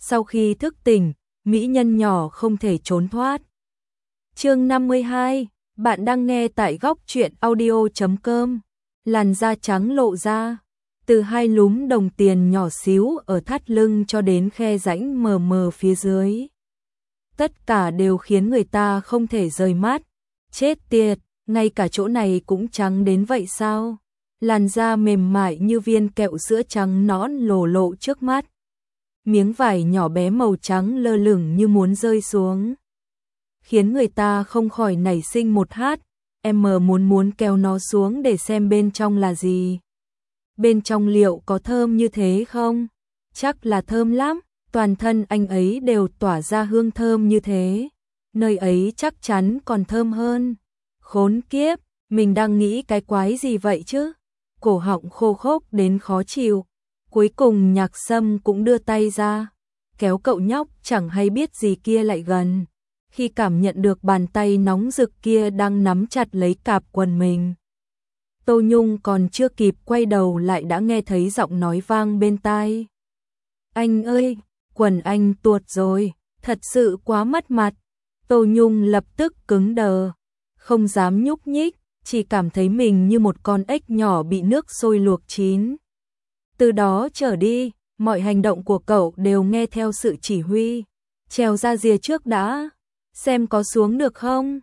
Sau khi thức tỉnh, mỹ nhân nhỏ không thể trốn thoát. Chương 52, bạn đang nghe tại góc truyện audio.com. Làn da trắng lộ ra, từ hai lúm đồng tiền nhỏ xíu ở thắt lưng cho đến khe rãnh mờ mờ phía dưới. Tất cả đều khiến người ta không thể rời mắt. Chết tiệt, ngay cả chỗ này cũng trắng đến vậy sao? Làn da mềm mại như viên kẹo sữa trắng nõn lồ lộ trước mắt. Miếng vải nhỏ bé màu trắng lơ lửng như muốn rơi xuống, khiến người ta không khỏi nảy sinh một em muốn kéo nó xuống để xem bên trong là gì. Bên trong liệu có thơm như thế không? Chắc là thơm lắm, toàn thân anh ấy đều tỏa ra hương thơm như thế. Nơi ấy chắc chắn còn thơm hơn. Khốn kiếp, mình đang nghĩ cái quái gì vậy chứ? Cổ họng khô khốc đến khó chịu. Cuối cùng Nhạc Sâm cũng đưa tay ra, kéo cậu nhóc chẳng hay biết gì kia lại gần. Khi cảm nhận được bàn tay nóng rực kia đang nắm chặt lấy cạp quần mình, Tô Nhung còn chưa kịp quay đầu lại đã nghe thấy giọng nói vang bên tai. Anh ơi, quần anh tuột rồi, thật sự quá mất mặt. Tô Nhung lập tức cứng đờ, không dám nhúc nhích, chỉ cảm thấy mình như một con ếch nhỏ bị nước sôi luộc chín. Từ đó trở đi, mọi hành động của cậu đều nghe theo sự chỉ huy. Trèo ra rìa trước đã, xem có xuống được không?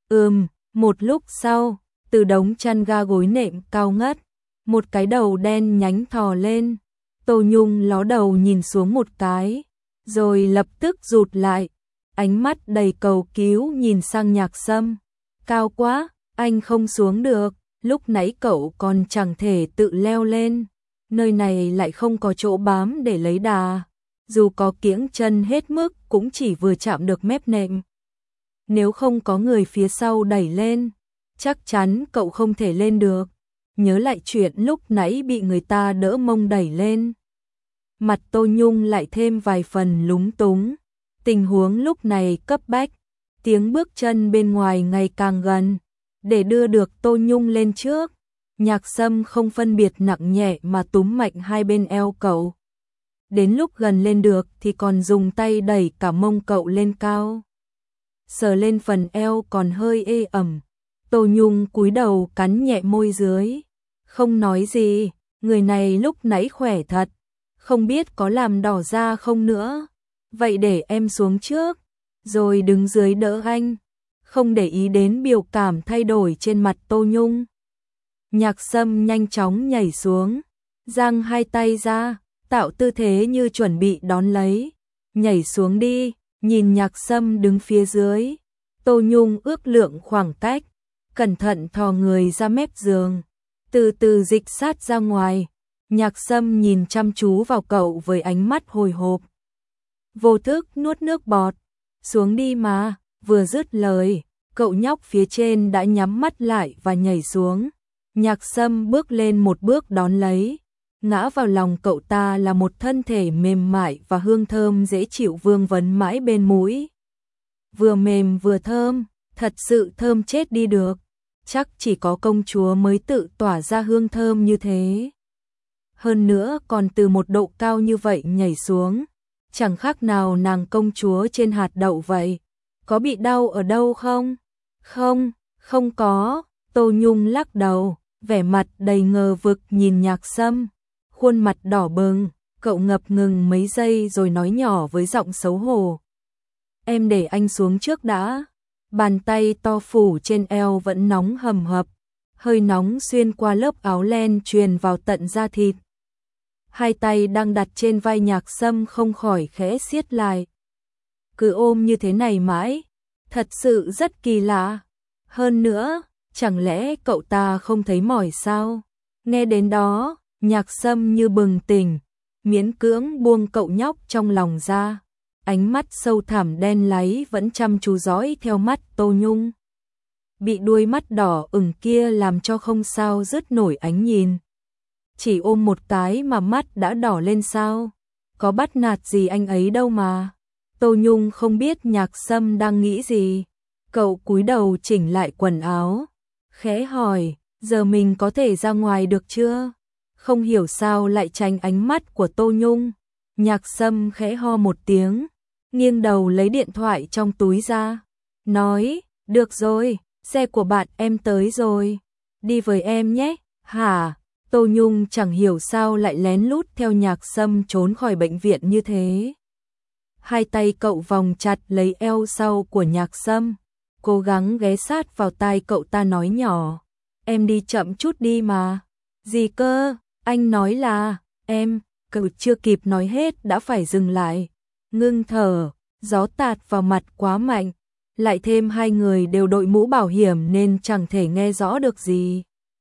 Một lúc sau, từ đống chăn ga gối nệm cao ngất, một cái đầu đen nhánh thò lên. Tô Nhung ló đầu nhìn xuống một cái, rồi lập tức rụt lại, ánh mắt đầy cầu cứu nhìn sang Nhạc Sâm. Cao quá, anh không xuống được, lúc nãy cậu còn chẳng thể tự leo lên. Nơi này lại không có chỗ bám để lấy đà, dù có kiễng chân hết mức cũng chỉ vừa chạm được mép nệm. Nếu không có người phía sau đẩy lên, chắc chắn cậu không thể lên được. Nhớ lại chuyện lúc nãy bị người ta đỡ mông đẩy lên, mặt Tô Nhung lại thêm vài phần lúng túng. Tình huống lúc này cấp bách, tiếng bước chân bên ngoài ngày càng gần. Để đưa được Tô Nhung lên trước, Nhạc Sâm không phân biệt nặng nhẹ mà túm mạnh hai bên eo cậu. Đến lúc gần lên được thì còn dùng tay đẩy cả mông cậu lên cao. Sờ lên phần eo còn hơi ê ẩm. Tô Nhung cúi đầu cắn nhẹ môi dưới, không nói gì. Người này lúc nãy khỏe thật, không biết có làm đỏ da không nữa. Vậy để em xuống trước, rồi đứng dưới đỡ anh. Không để ý đến biểu cảm thay đổi trên mặt Tô Nhung, Nhạc Sâm nhanh chóng nhảy xuống, giang hai tay ra, tạo tư thế như chuẩn bị đón lấy. Nhảy xuống đi. Nhìn Nhạc Sâm đứng phía dưới, Tô Nhung ước lượng khoảng cách, cẩn thận thò người ra mép giường, từ từ dịch sát ra ngoài. Nhạc Sâm nhìn chăm chú vào cậu với ánh mắt hồi hộp, vô thức nuốt nước bọt. Xuống đi mà. Vừa dứt lời, cậu nhóc phía trên đã nhắm mắt lại và nhảy xuống. Nhạc Sâm bước lên một bước đón lấy, ngã vào lòng cậu ta là một thân thể mềm mại và hương thơm dễ chịu vương vấn mãi bên mũi. Vừa mềm vừa thơm, thật sự thơm chết đi được. Chắc chỉ có công chúa mới tự tỏa ra hương thơm như thế. Hơn nữa còn từ một độ cao như vậy nhảy xuống, chẳng khác nào nàng công chúa trên hạt đậu vậy. Có bị đau ở đâu không? Không, không có. Tô Nhung lắc đầu, vẻ mặt đầy ngờ vực nhìn Nhạc Sâm, khuôn mặt đỏ bừng. Cậu ngập ngừng mấy giây rồi nói nhỏ với giọng xấu hổ, em để anh xuống trước đã. Bàn tay to phủ trên eo vẫn nóng hầm hập, hơi nóng xuyên qua lớp áo len truyền vào tận da thịt. Hai tay đang đặt trên vai Nhạc Sâm không khỏi khẽ siết lại. Cứ ôm như thế này mãi, thật sự rất kỳ lạ. Hơn nữa, chẳng lẽ cậu ta không thấy mỏi sao? Nghe đến đó, Nhạc Sâm như bừng tỉnh, miễn cưỡng buông cậu nhóc trong lòng ra. Ánh mắt sâu thẳm đen láy vẫn chăm chú dõi theo mắt Tô Nhung. Bị đuôi mắt đỏ ửng kia làm cho không sao dứt nổi ánh nhìn. Chỉ ôm một cái mà mắt đã đỏ lên sao? Có bắt nạt gì anh ấy đâu mà. Tô Nhung không biết Nhạc Sâm đang nghĩ gì. Cậu cúi đầu chỉnh lại quần áo, khẽ hỏi, giờ mình có thể ra ngoài được chưa? Không hiểu sao lại tránh ánh mắt của Tô Nhung. Nhạc Sâm khẽ ho một tiếng, nghiêng đầu lấy điện thoại trong túi ra, nói, được rồi, xe của bạn em tới rồi, đi với em nhé. Hả? Tô Nhung chẳng hiểu sao lại lén lút theo Nhạc Sâm trốn khỏi bệnh viện như thế. Hai tay cậu vòng chặt lấy eo sau của Nhạc Sâm, cố gắng ghé sát vào tai cậu ta nói nhỏ, em đi chậm chút đi mà. Gì cơ? Anh nói là, em, cậu chưa kịp nói hết đã phải dừng lại, ngưng thở, gió tạt vào mặt quá mạnh, lại thêm hai người đều đội mũ bảo hiểm nên chẳng thể nghe rõ được gì.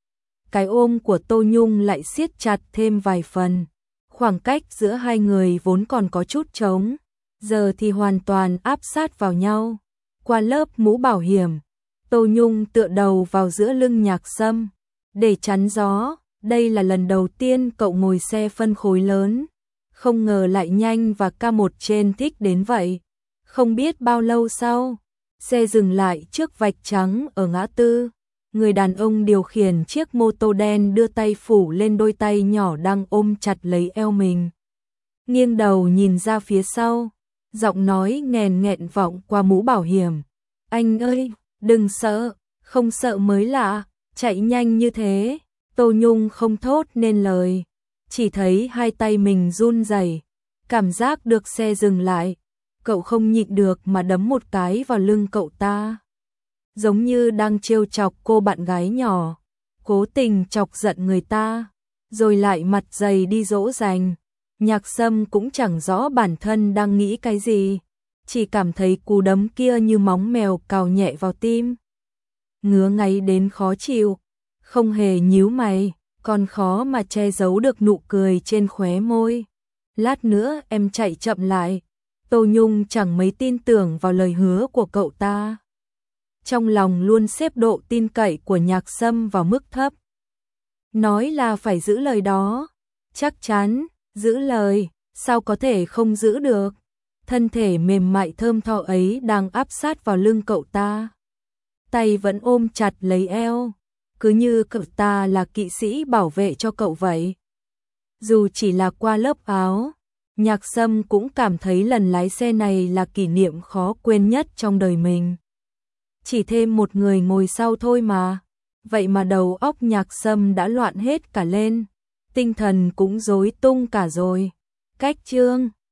Cái ôm của Tô Nhung lại siết chặt thêm vài phần, khoảng cách giữa hai người vốn còn có chút trống, giờ thì hoàn toàn áp sát vào nhau. Qua lớp mũ bảo hiểm, Tô Nhung tựa đầu vào giữa lưng Nhạc Sâm, để chắn gió. Đây là lần đầu tiên cậu ngồi xe phân khối lớn, không ngờ lại nhanh và K1 trên thích đến vậy. Không biết bao lâu sau, xe dừng lại trước vạch trắng ở ngã tư. Người đàn ông điều khiển chiếc mô tô đen đưa tay phủ lên đôi tay nhỏ đang ôm chặt lấy eo mình. Nghiêng đầu nhìn ra phía sau, giọng nói nghèn nghẹn vọng qua mũ bảo hiểm. Anh ơi, đừng sợ, không sợ mới lạ, chạy nhanh như thế. Tô Nhung không thốt nên lời, chỉ thấy hai tay mình run rẩy, cảm giác được xe dừng lại, cậu không nhịn được mà đấm một cái vào lưng cậu ta. Giống như đang trêu chọc cô bạn gái nhỏ, cố tình chọc giận người ta, rồi lại mặt dày đi dỗ dành. Nhạc Sâm cũng chẳng rõ bản thân đang nghĩ cái gì, chỉ cảm thấy cú đấm kia như móng mèo cào nhẹ vào tim. Ngứa ngáy đến khó chịu, không hề nhíu mày, còn khó mà che giấu được nụ cười trên khóe môi. Lát nữa em chạy chậm lại. Tô Nhung chẳng mấy tin tưởng vào lời hứa của cậu ta. Trong lòng luôn xếp độ tin cậy của Nhạc Sâm vào mức thấp. Nói là phải giữ lời đó, chắc chắn, giữ lời, sao có thể không giữ được. Thân thể mềm mại thơm tho ấy đang áp sát vào lưng cậu ta. Tay vẫn ôm chặt lấy eo, cứ như cậu ta là kỵ sĩ bảo vệ cho cậu vậy. Dù chỉ là qua lớp áo, Nhạc Sâm cũng cảm thấy lần lái xe này là kỷ niệm khó quên nhất trong đời mình. Chỉ thêm một người ngồi sau thôi mà. Vậy mà đầu óc Nhạc Sâm đã loạn hết cả lên, tinh thần cũng rối tung cả rồi. Cách chương